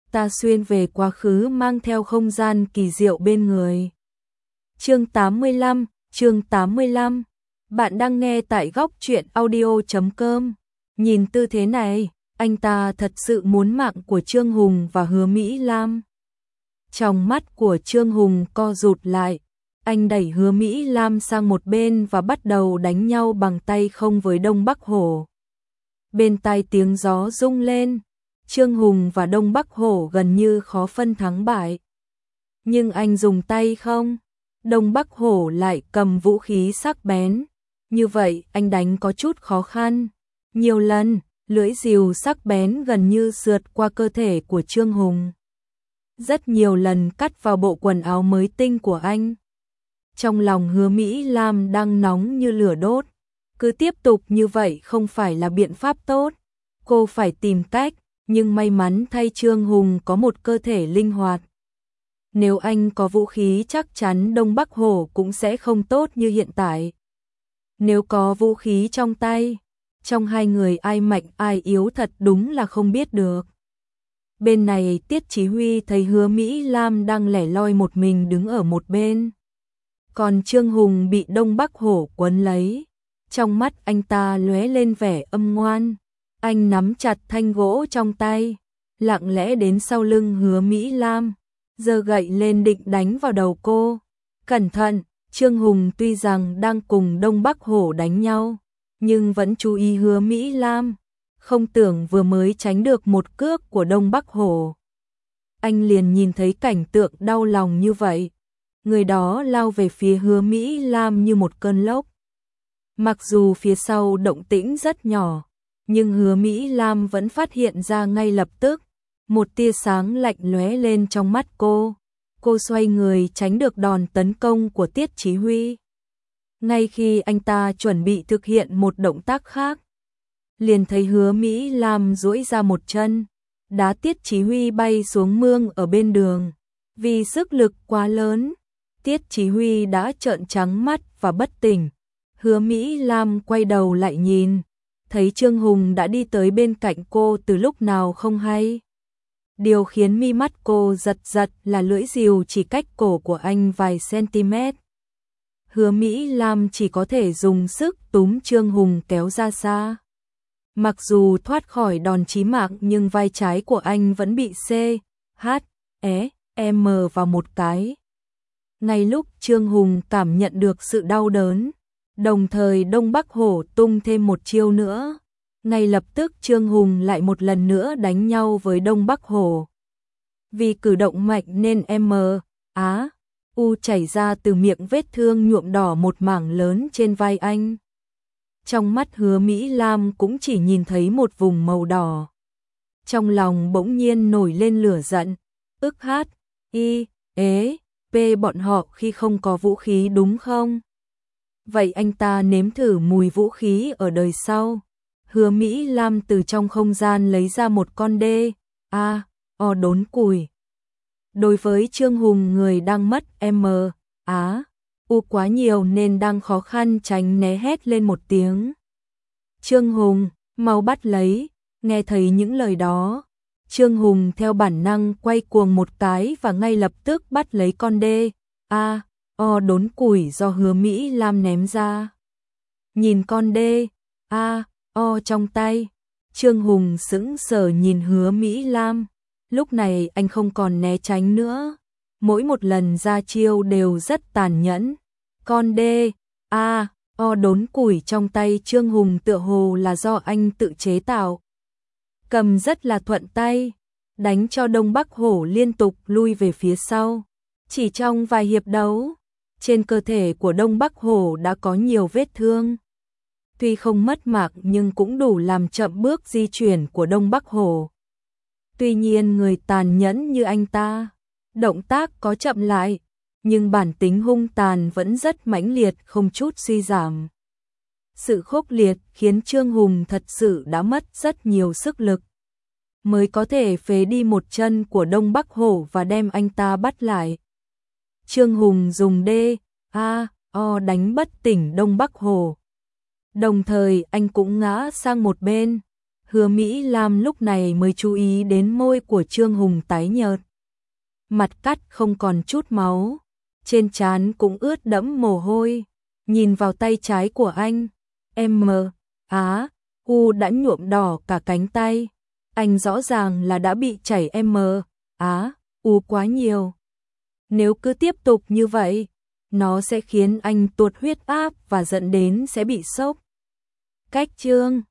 ta xuyên về quá khứ mang theo không gian kỳ diệu bên người. Chương 85. Bạn đang nghe tại góc truyện audio.com. Nhìn tư thế này, anh ta thật sự muốn mạng của Trương Hùng và Hứa Mỹ Lam. Trong mắt của Trương Hùng co rụt lại, anh đẩy Hứa Mỹ Lam sang một bên và bắt đầu đánh nhau bằng tay không với Đông Bắc Hổ. Bên tai tiếng gió rung lên, Trương Hùng và Đông Bắc Hổ gần như khó phân thắng bại. Nhưng anh dùng tay không, Đông Bắc Hổ lại cầm vũ khí sắc bén. Như vậy anh đánh có chút khó khăn. Nhiều lần, lưỡi rìu sắc bén gần như sượt qua cơ thể của Trương Hùng. Rất nhiều lần cắt vào bộ quần áo mới tinh của anh. Trong lòng Hứa Mỹ Lam đang nóng như lửa đốt. Cứ tiếp tục như vậy không phải là biện pháp tốt. Cô phải tìm cách, nhưng may mắn thay Trương Hùng có một cơ thể linh hoạt. Nếu anh có vũ khí chắc chắn Đông Bắc Hổ cũng sẽ không tốt như hiện tại. Nếu có vũ khí trong tay, trong hai người ai mạnh ai yếu thật đúng là không biết được. Bên này Tiết Chí Huy thấy Hứa Mỹ Lam đang lẻ loi một mình đứng ở một bên. Còn Trương Hùng bị Đông Bắc Hổ quấn lấy. Trong mắt anh ta lóe lên vẻ âm ngoan. Anh nắm chặt thanh gỗ trong tay, lặng lẽ đến sau lưng Hứa Mỹ Lam, giơ gậy lên định đánh vào đầu cô. Cẩn thận, Trương Hùng tuy rằng đang cùng Đông Bắc Hổ đánh nhau, nhưng vẫn chú ý Hứa Mỹ Lam, không tưởng vừa mới tránh được một cước của Đông Bắc Hổ. Anh liền nhìn thấy cảnh tượng đau lòng như vậy. Người đó lao về phía Hứa Mỹ Lam như một cơn lốc. Mặc dù phía sau động tĩnh rất nhỏ, nhưng Hứa Mỹ Lam vẫn phát hiện ra ngay lập tức. Một tia sáng lạnh lóe lên trong mắt cô. Cô xoay người tránh được đòn tấn công của Tiết Chí Huy. Ngay khi anh ta chuẩn bị thực hiện một động tác khác, liền thấy Hứa Mỹ Lam duỗi ra một chân, đá Tiết Chí Huy bay xuống mương ở bên đường. Vì sức lực quá lớn, Tiết Chí Huy đã trợn trắng mắt và bất tỉnh. Hứa Mỹ Lam quay đầu lại nhìn, thấy Trương Hùng đã đi tới bên cạnh cô từ lúc nào không hay. Điều khiến mi mắt cô giật giật là lưỡi rìu chỉ cách cổ của anh vài cm. Hứa Mỹ Lam chỉ có thể dùng sức túm Trương Hùng kéo ra xa. Mặc dù thoát khỏi đòn chí mạng nhưng vai trái của anh vẫn bị C.H.E.M vào một cái. Ngay lúc Trương Hùng cảm nhận được sự đau đớn, đồng thời Đông Bắc Hổ tung thêm một chiêu nữa. Ngay lập tức Trương Hùng lại một lần nữa đánh nhau với Đông Bắc Hổ. Vì cử động mạnh nên U chảy ra từ miệng vết thương nhuộm đỏ một mảng lớn trên vai anh. Trong mắt Hứa Mỹ Lam cũng chỉ nhìn thấy một vùng màu đỏ. Trong lòng bỗng nhiên nổi lên lửa giận. Bọn họ khi không có vũ khí đúng không? Vậy anh ta nếm thử mùi vũ khí ở đời sau. Hứa Mỹ Lam từ trong không gian lấy ra một con đốn củi. Đối với Trương Hùng người đang mất quá nhiều nên đang khó khăn tránh né hét lên một tiếng. Trương Hùng, mau bắt lấy. Nghe thấy những lời đó, Trương Hùng theo bản năng quay cuồng một cái và ngay lập tức bắt lấy con đốn củi do Hứa Mỹ Lam ném ra. Nhìn con trong tay, Trương Hùng sững sờ nhìn Hứa Mỹ Lam. Lúc này anh không còn né tránh nữa. Mỗi một lần ra chiêu đều rất tàn nhẫn. Con đốn củi trong tay Trương Hùng tựa hồ là do anh tự chế tạo. Cầm rất là thuận tay, đánh cho Đông Bắc Hổ liên tục lui về phía sau. Chỉ trong vài hiệp đấu, trên cơ thể của Đông Bắc Hổ đã có nhiều vết thương. Tuy không mất mạng nhưng cũng đủ làm chậm bước di chuyển của Đông Bắc Hổ. Tuy nhiên người tàn nhẫn như anh ta, động tác có chậm lại, nhưng bản tính hung tàn vẫn rất mãnh liệt không chút suy giảm. Sự khốc liệt khiến Trương Hùng thật sự đã mất rất nhiều sức lực, mới có thể phế đi một chân của Đông Bắc Hổ và đem anh ta bắt lại. Trương Hùng dùng đánh bất tỉnh Đông Bắc Hổ. Đồng thời anh cũng ngã sang một bên. Hứa Mỹ Lam lúc này mới chú ý đến môi của Trương Hùng tái nhợt. Mặt cắt không còn chút máu, trên trán cũng ướt đẫm mồ hôi. Nhìn vào tay trái của anh, U đã nhuộm đỏ cả cánh tay. Anh rõ ràng là đã bị chảy U quá nhiều. Nếu cứ tiếp tục như vậy, nó sẽ khiến anh tụt huyết áp và dẫn đến sẽ bị sốc. Cách chương